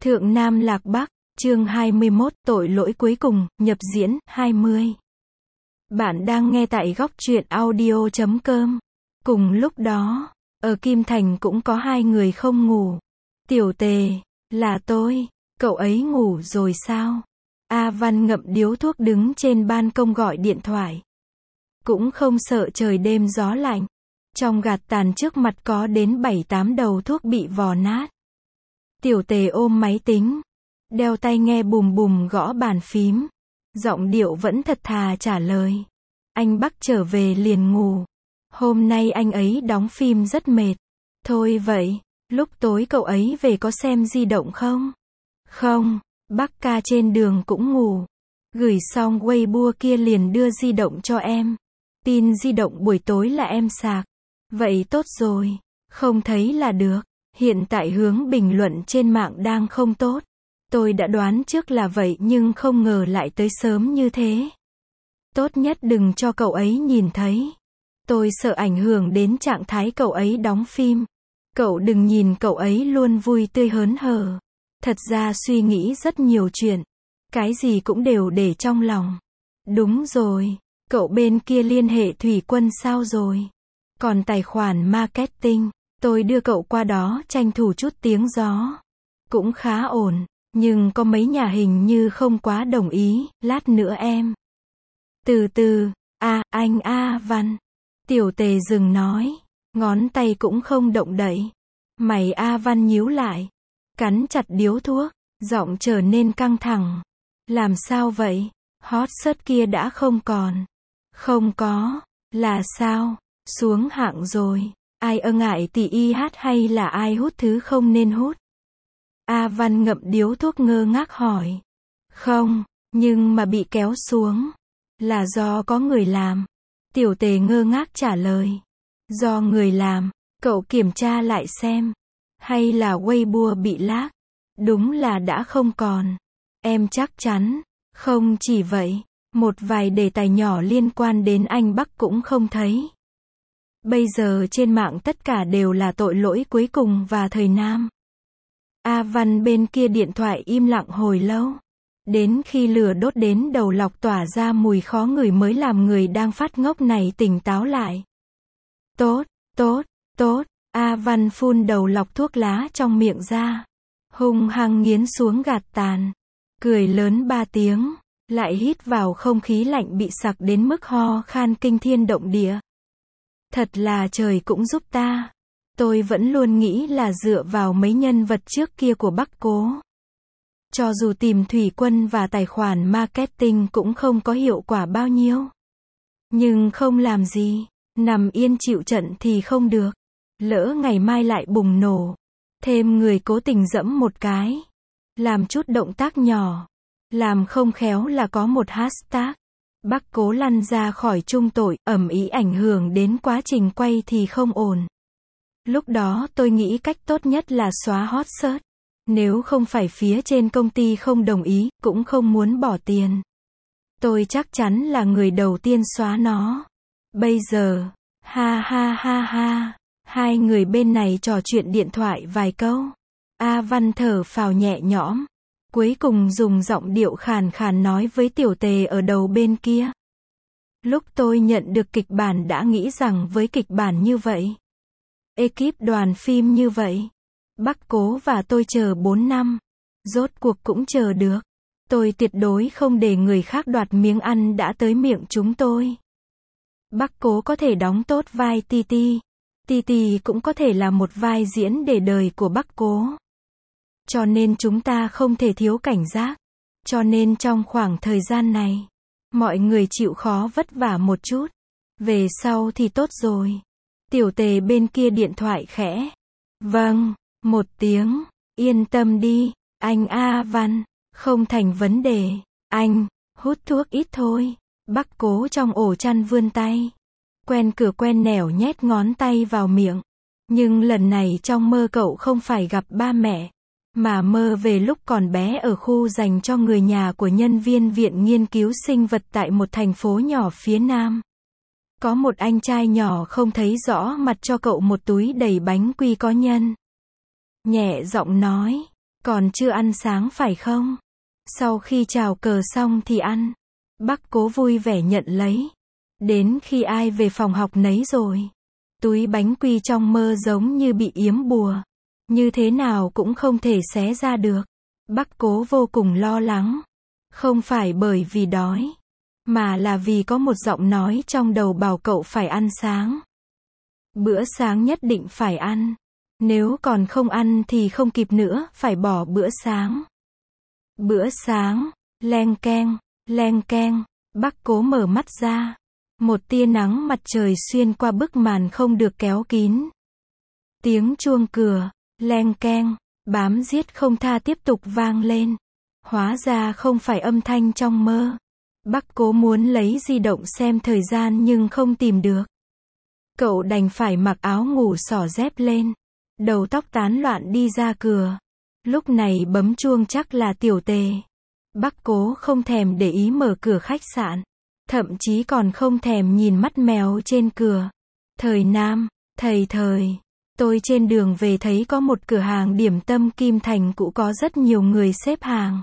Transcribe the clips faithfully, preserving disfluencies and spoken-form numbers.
Thượng Nam Lạc Bắc, chương hai mươi mốt, tội lỗi cuối cùng, nhập diễn, hai mươi. Bạn đang nghe tại góc truyện audio chấm com. Cùng lúc đó, ở Kim Thành cũng có hai người không ngủ. Tiểu Tề, là tôi, cậu ấy ngủ rồi sao? A Văn ngậm điếu thuốc đứng trên ban công gọi điện thoại. Cũng không sợ trời đêm gió lạnh. Trong gạt tàn trước mặt có đến bảy tám đầu thuốc bị vò nát. Tiểu Tề ôm máy tính, đeo tai nghe bùm bùm gõ bàn phím. Giọng điệu vẫn thật thà trả lời. Anh Bắc trở về liền ngủ. Hôm nay anh ấy đóng phim rất mệt. Thôi vậy, lúc tối cậu ấy về có xem di động không? Không, Bắc ca trên đường cũng ngủ. Gửi xong Weibo kia liền đưa di động cho em. Pin di động buổi tối là em sạc. Vậy tốt rồi, không thấy là được. Hiện tại hướng bình luận trên mạng đang không tốt. Tôi đã đoán trước là vậy nhưng không ngờ lại tới sớm như thế. Tốt nhất đừng cho cậu ấy nhìn thấy. Tôi sợ ảnh hưởng đến trạng thái cậu ấy đóng phim. Cậu đừng nhìn cậu ấy luôn vui tươi hớn hở. Thật ra suy nghĩ rất nhiều chuyện. Cái gì cũng đều để trong lòng. Đúng rồi, cậu bên kia liên hệ Thủy Quân sao rồi? Còn tài khoản marketing, tôi đưa cậu qua đó tranh thủ chút tiếng gió. Cũng khá ổn, nhưng có mấy nhà hình như không quá đồng ý, lát nữa em. Từ từ, a anh A Văn. Tiểu Tề dừng nói, ngón tay cũng không động đậy. Mày A Văn nhíu lại, cắn chặt điếu thuốc, giọng trở nên căng thẳng. Làm sao vậy? Hot search kia đã không còn. Không có, là sao? Xuống hạng rồi. Ai ơ ngại tỷ y hát hay là ai hút thứ không nên hút? A Văn ngậm điếu thuốc ngơ ngác hỏi. Không, nhưng mà bị kéo xuống. Là do có người làm. Tiểu Tề ngơ ngác trả lời. Do người làm, cậu kiểm tra lại xem. Hay là Weibo bị lag? Đúng là đã không còn. Em chắc chắn. Không chỉ vậy, một vài đề tài nhỏ liên quan đến anh Bắc cũng không thấy. Bây giờ trên mạng tất cả đều là tội lỗi cuối cùng và thời Nam. A Văn bên kia điện thoại im lặng hồi lâu. Đến khi lửa đốt đến đầu lọc tỏa ra mùi khó ngửi mới làm người đang phát ngốc này tỉnh táo lại. Tốt, tốt, tốt, A Văn phun đầu lọc thuốc lá trong miệng ra. Hung hăng nghiến xuống gạt tàn. Cười lớn ba tiếng, lại hít vào không khí lạnh bị sặc đến mức ho khan kinh thiên động địa. Thật là trời cũng giúp ta. Tôi vẫn luôn nghĩ là dựa vào mấy nhân vật trước kia của Bắc Cố. Cho dù tìm Thủy Quân và tài khoản marketing cũng không có hiệu quả bao nhiêu. Nhưng không làm gì, nằm yên chịu trận thì không được. Lỡ ngày mai lại bùng nổ. Thêm người cố tình dẫm một cái. Làm chút động tác nhỏ. Làm không khéo là có một hashtag. Bắc Cố lăn ra khỏi chung tội, ầm ĩ ảnh hưởng đến quá trình quay thì không ổn. Lúc đó tôi nghĩ cách tốt nhất là xóa hot search. Nếu không phải phía trên công ty không đồng ý, cũng không muốn bỏ tiền. Tôi chắc chắn là người đầu tiên xóa nó. Bây giờ, ha ha ha ha, hai người bên này trò chuyện điện thoại vài câu. A Văn thở phào nhẹ nhõm. Cuối cùng dùng giọng điệu khàn khàn nói với Tiểu Tề ở đầu bên kia. Lúc tôi nhận được kịch bản đã nghĩ rằng với kịch bản như vậy, ekip đoàn phim như vậy, Bắc Cố và tôi chờ bốn năm. Rốt cuộc cũng chờ được. Tôi tuyệt đối không để người khác đoạt miếng ăn đã tới miệng chúng tôi. Bắc Cố có thể đóng tốt vai Titi. Titi cũng có thể là một vai diễn để đời của Bắc Cố. Cho nên chúng ta không thể thiếu cảnh giác. Cho nên trong khoảng thời gian này, mọi người chịu khó vất vả một chút. Về sau thì tốt rồi. Tiểu Tề bên kia điện thoại khẽ. Vâng, một tiếng. Yên tâm đi, anh A Văn. Không thành vấn đề. Anh, hút thuốc ít thôi. Bắc Cố trong ổ chăn vươn tay. Quen cửa quen nẻo nhét ngón tay vào miệng. Nhưng lần này trong mơ cậu không phải gặp ba mẹ. Mà mơ về lúc còn bé ở khu dành cho người nhà của nhân viên viện nghiên cứu sinh vật tại một thành phố nhỏ phía Nam. Có một anh trai nhỏ không thấy rõ mặt cho cậu một túi đầy bánh quy có nhân. Nhẹ giọng nói, Còn chưa ăn sáng phải không? Sau khi chào cờ xong thì ăn. Bác Cố vui vẻ nhận lấy. Đến khi ai về phòng học nấy rồi. Túi bánh quy trong mơ giống như bị yếm bùa. Như thế nào cũng không thể xé ra được. Bác Cố vô cùng lo lắng. Không phải bởi vì đói, mà là vì có một giọng nói trong đầu bảo cậu phải ăn sáng. Bữa sáng nhất định phải ăn. Nếu còn không ăn thì không kịp nữa, phải bỏ bữa sáng. Bữa sáng, leng keng, leng keng, Bác Cố mở mắt ra. Một tia nắng mặt trời xuyên qua bức màn không được kéo kín. Tiếng chuông cửa, leng keng, bám giết không tha tiếp tục vang lên. Hóa ra không phải âm thanh trong mơ. Bác Cố muốn lấy di động xem thời gian nhưng không tìm được. Cậu đành phải mặc áo ngủ xỏ dép lên. Đầu tóc tán loạn đi ra cửa. Lúc này bấm chuông chắc là Tiểu Tề. Bác Cố không thèm để ý mở cửa khách sạn. Thậm chí còn không thèm nhìn mắt mèo trên cửa. Thời Nam, thầy thời. Tôi trên đường về thấy có một cửa hàng điểm tâm Kim Thành cũ có rất nhiều người xếp hàng.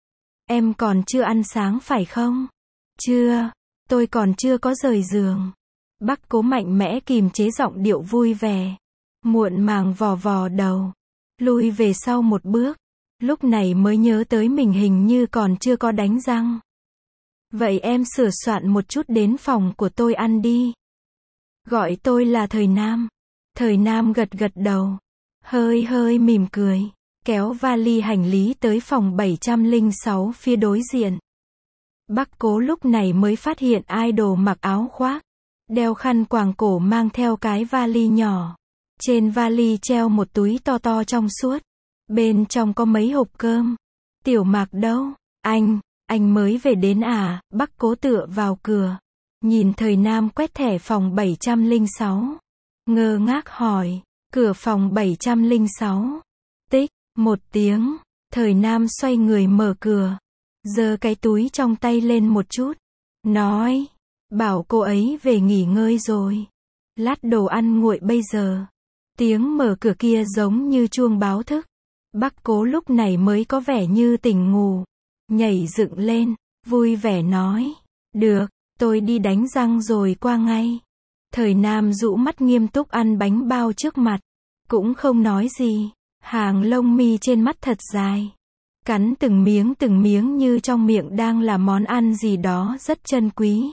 Em còn chưa ăn sáng phải không? Chưa, tôi còn chưa có rời giường. Bác Cố mạnh mẽ kìm chế giọng điệu vui vẻ. Muộn màng vò vò đầu. Lùi về sau một bước. Lúc này mới nhớ tới mình hình như còn chưa có đánh răng. Vậy em sửa soạn một chút đến phòng của tôi ăn đi. Gọi tôi là Thời Nam. Thời Nam gật gật đầu. Hơi hơi mỉm cười. Kéo vali hành lý tới phòng bảy trăm lẻ sáu phía đối diện. Bác Cố lúc này mới phát hiện idol mặc áo khoác. Đeo khăn quàng cổ mang theo cái vali nhỏ. Trên vali treo một túi to to trong suốt. Bên trong có mấy hộp cơm. Tiểu Mạc đâu? Anh, anh mới về đến à? Bác Cố tựa vào cửa. Nhìn Thời Nam quét thẻ phòng bảy trăm lẻ sáu. Ngơ ngác hỏi. Cửa phòng bảy trăm lẻ sáu. Tích, một tiếng. Thời Nam xoay người mở cửa. Giơ cái túi trong tay lên một chút. Nói. Bảo cô ấy về nghỉ ngơi rồi. Lát đồ ăn nguội bây giờ. Tiếng mở cửa kia giống như chuông báo thức. Bác Cố lúc này mới có vẻ như tỉnh ngủ. Nhảy dựng lên, vui vẻ nói. Được, tôi đi đánh răng rồi qua ngay. Thời Nam dụ mắt nghiêm túc ăn bánh bao trước mặt. Cũng không nói gì. Hàng lông mi trên mắt thật dài. Cắn từng miếng từng miếng như trong miệng đang là món ăn gì đó rất chân quý.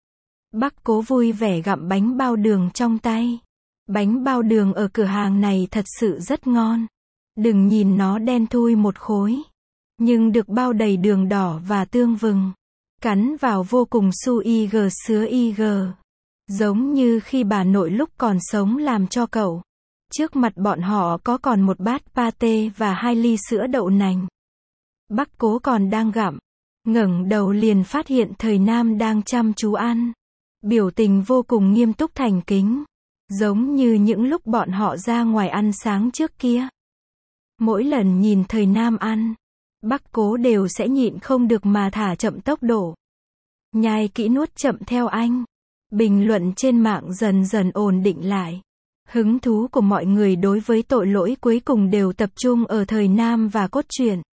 Bác Cố vui vẻ gặm bánh bao đường trong tay. Bánh bao đường ở cửa hàng này thật sự rất ngon. Đừng nhìn nó đen thui một khối. Nhưng được bao đầy đường đỏ và tương vừng. Cắn vào vô cùng su y gờ sứa y gờ. Giống như khi bà nội lúc còn sống làm cho cậu. Trước mặt bọn họ có còn một bát pate và hai ly sữa đậu nành. Bác Cố còn đang gặm. Ngẩng đầu liền phát hiện Thời Nam đang chăm chú ăn. Biểu tình vô cùng nghiêm túc thành kính. Giống như những lúc bọn họ ra ngoài ăn sáng trước kia. Mỗi lần nhìn Thời Nam ăn, Bác Cố đều sẽ nhịn không được mà thả chậm tốc độ. Nhai kỹ nuốt chậm theo anh. Bình luận trên mạng dần dần ổn định lại. Hứng thú của mọi người đối với Tội Lỗi Cuối Cùng đều tập trung ở Thời Nam và cốt truyện.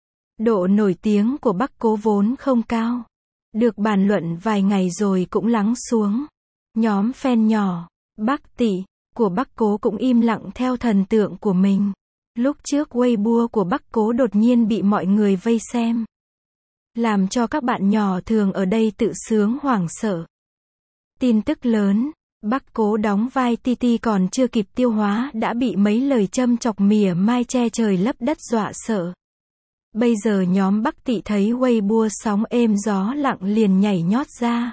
Độ nổi tiếng của Bác Cố vốn không cao. Được bàn luận vài ngày rồi cũng lắng xuống. Nhóm fan nhỏ, Bác Tỷ, của Bác Cố cũng im lặng theo thần tượng của mình. Lúc trước Weibo của Bác Cố đột nhiên bị mọi người vây xem. Làm cho các bạn nhỏ thường ở đây tự sướng hoảng sợ. Tin tức lớn, Bác Cố đóng vai Titi còn chưa kịp tiêu hóa đã bị mấy lời châm chọc mỉa mai che trời lấp đất dọa sợ. Bây giờ nhóm Bác Tị thấy Weibo sóng êm gió lặng liền nhảy nhót ra.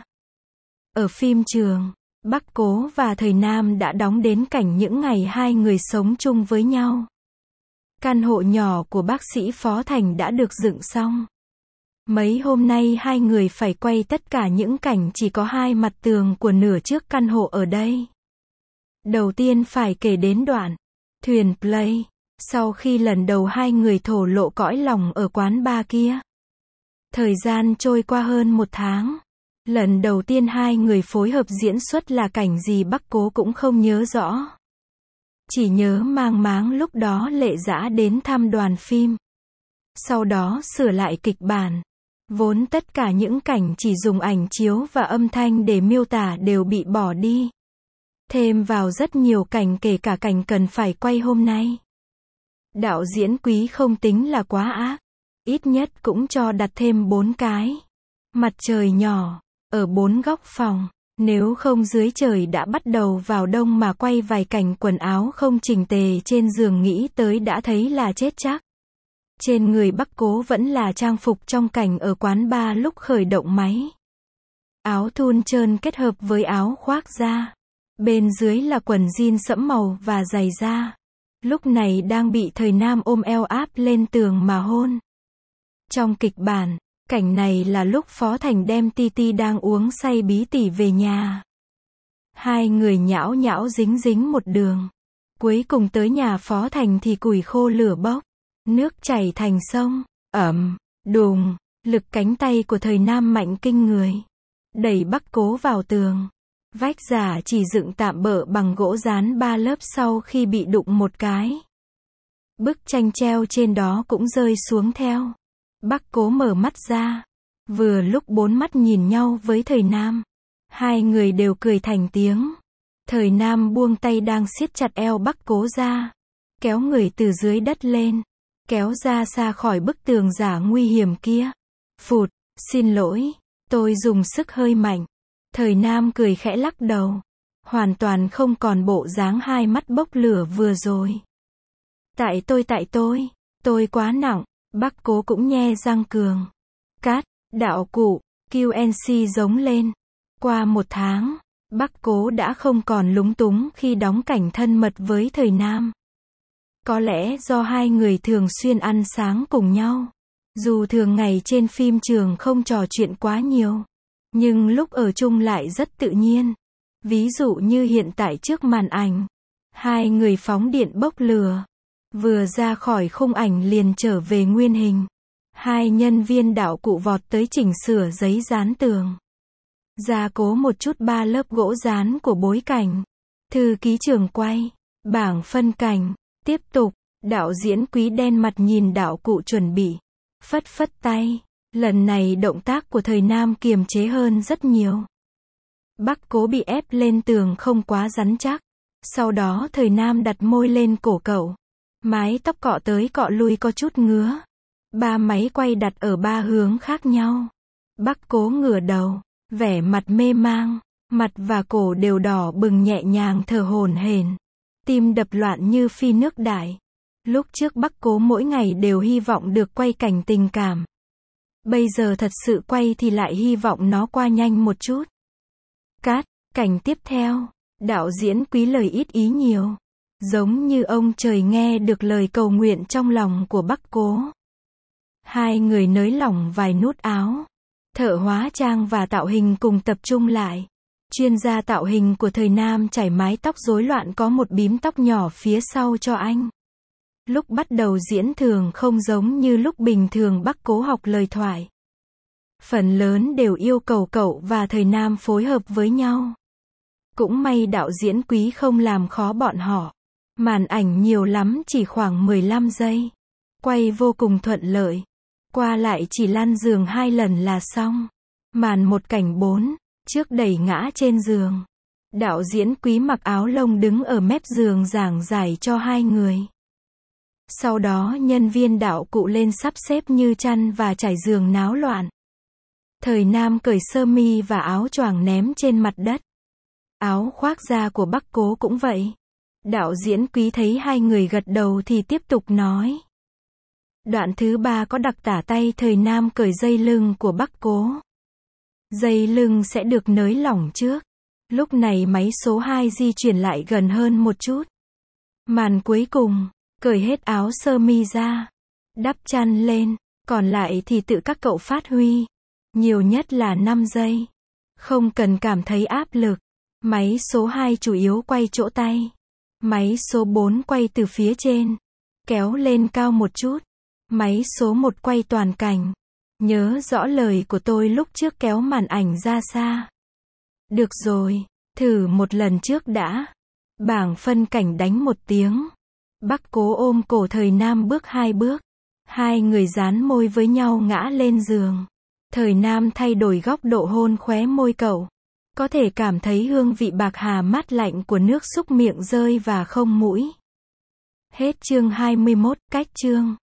Ở phim trường, Bác Cố và Thời Nam đã đóng đến cảnh những ngày hai người sống chung với nhau. Căn hộ nhỏ của bác sĩ Phó Thành đã được dựng xong. Mấy hôm nay hai người phải quay tất cả những cảnh chỉ có hai mặt tường của nửa trước căn hộ ở đây. Đầu tiên phải kể đến đoạn thuyền play. Sau khi lần đầu hai người thổ lộ cõi lòng ở quán bar kia. Thời gian trôi qua hơn một tháng. Lần đầu tiên hai người phối hợp diễn xuất là cảnh gì Bác Cố cũng không nhớ rõ. Chỉ nhớ mang máng lúc đó Lệ Dã đến thăm đoàn phim. Sau đó sửa lại kịch bản. Vốn tất cả những cảnh chỉ dùng ảnh chiếu và âm thanh để miêu tả đều bị bỏ đi. Thêm vào rất nhiều cảnh kể cả cảnh cần phải quay hôm nay. Đạo diễn Quý không tính là quá ác. Ít nhất cũng cho đặt thêm bốn cái mặt trời nhỏ ở bốn góc phòng. Nếu không dưới trời đã bắt đầu vào đông mà quay vài cảnh quần áo không chỉnh tề trên giường nghĩ tới đã thấy là chết chắc. Trên người Bắc Cố vẫn là trang phục trong cảnh ở quán bar lúc khởi động máy. Áo thun trơn kết hợp với áo khoác da. Bên dưới là quần jean sẫm màu và giày da. Lúc này đang bị Thời Nam ôm eo áp lên tường mà hôn. Trong kịch bản, cảnh này là lúc Phó Thành đem Titi đang uống say bí tỉ về nhà. Hai người nhão nhão dính dính một đường. Cuối cùng tới nhà Phó Thành thì củi khô lửa bốc. Nước chảy thành sông, ẩm, đùng, lực cánh tay của Thời Nam mạnh kinh người. Đẩy Bắc Cố vào tường. Vách giả chỉ dựng tạm bợ bằng gỗ dán ba lớp sau khi bị đụng một cái. Bức tranh treo trên đó cũng rơi xuống theo. Bắc Cố mở mắt ra. Vừa lúc bốn mắt nhìn nhau với Thời Nam. Hai người đều cười thành tiếng. Thời Nam buông tay đang siết chặt eo Bắc Cố ra. Kéo người từ dưới đất lên. Kéo ra xa khỏi bức tường giả nguy hiểm kia. Phụt, xin lỗi, tôi dùng sức hơi mạnh. Thời Nam cười khẽ lắc đầu. Hoàn toàn không còn bộ dáng hai mắt bốc lửa vừa rồi. Tại tôi tại tôi, tôi quá nặng. Bắc Cố cũng nhe răng cường. Cát, đạo cụ, quy en xê giống lên. Qua một tháng, Bắc Cố đã không còn lúng túng khi đóng cảnh thân mật với Thời Nam. Có lẽ do hai người thường xuyên ăn sáng cùng nhau. Dù thường ngày trên phim trường không trò chuyện quá nhiều. Nhưng lúc ở chung lại rất tự nhiên. Ví dụ như hiện tại trước màn ảnh. Hai người phóng điện bốc lửa. Vừa ra khỏi khung ảnh liền trở về nguyên hình. Hai nhân viên đạo cụ vọt tới chỉnh sửa giấy dán tường. Gia cố một chút ba lớp gỗ dán của bối cảnh. Thư ký trường quay. Bảng phân cảnh. Tiếp tục. Đạo diễn Quý đen mặt nhìn đạo cụ chuẩn bị. Phất phất tay. Lần này động tác của Thời Nam kiềm chế hơn rất nhiều. Bắc Cố bị ép lên tường không quá rắn chắc. Sau đó Thời Nam đặt môi lên cổ cậu. Mái tóc cọ tới cọ lui có chút ngứa. Ba máy quay đặt ở ba hướng khác nhau. Bắc Cố ngửa đầu, vẻ mặt mê mang, mặt và cổ đều đỏ bừng nhẹ nhàng thở hổn hển. Tim đập loạn như phi nước đại. Lúc trước Bắc Cố mỗi ngày đều hy vọng được quay cảnh tình cảm. Bây giờ thật sự quay thì lại hy vọng nó qua nhanh một chút. Cát, cảnh tiếp theo. Đạo diễn Quý lời ít ý nhiều. Giống như ông trời nghe được lời cầu nguyện trong lòng của Bắc Cố. Hai người nới lỏng vài nút áo. Thợ hóa trang và tạo hình cùng tập trung lại. Chuyên gia tạo hình của Thời Nam chải mái tóc rối loạn có một bím tóc nhỏ phía sau cho anh. Lúc bắt đầu diễn thường không giống như lúc bình thường Bắc Cố học lời thoại. Phần lớn đều yêu cầu cậu và Thời Nam phối hợp với nhau. Cũng may đạo diễn Quý không làm khó bọn họ. Màn ảnh nhiều lắm chỉ khoảng mười lăm giây. Quay vô cùng thuận lợi. Qua lại chỉ lăn giường hai lần là xong. Màn một cảnh bốn, trước đẩy ngã trên giường. Đạo diễn Quý mặc áo lông đứng ở mép giường giảng giải cho hai người. Sau đó nhân viên đạo cụ lên sắp xếp như chăn và trải giường náo loạn. Thời Nam cởi sơ mi và áo choàng ném trên mặt đất. Áo khoác da của Bắc Cố cũng vậy. Đạo diễn Quý thấy hai người gật đầu thì tiếp tục nói. Đoạn thứ ba có đặc tả tay Thời Nam cởi dây lưng của Bắc Cố. Dây lưng sẽ được nới lỏng trước. Lúc này máy số hai di chuyển lại gần hơn một chút. Màn cuối cùng, cởi hết áo sơ mi ra. Đắp chăn lên, còn lại thì tự các cậu phát huy. Nhiều nhất là năm giây. Không cần cảm thấy áp lực. Máy số hai chủ yếu quay chỗ tay. Máy số bốn quay từ phía trên. Kéo lên cao một chút. Máy số một quay toàn cảnh. Nhớ rõ lời của tôi lúc trước kéo màn ảnh ra xa. Được rồi, thử một lần trước đã. Bảng phân cảnh đánh một tiếng. Bắc Cố ôm cổ Thời Nam bước hai bước. Hai người dán môi với nhau ngã lên giường. Thời Nam thay đổi góc độ hôn khóe môi cậu. Có thể cảm thấy hương vị bạc hà mát lạnh của nước xúc miệng rơi và không mũi. Hết chương hai mươi mốt, cách chương.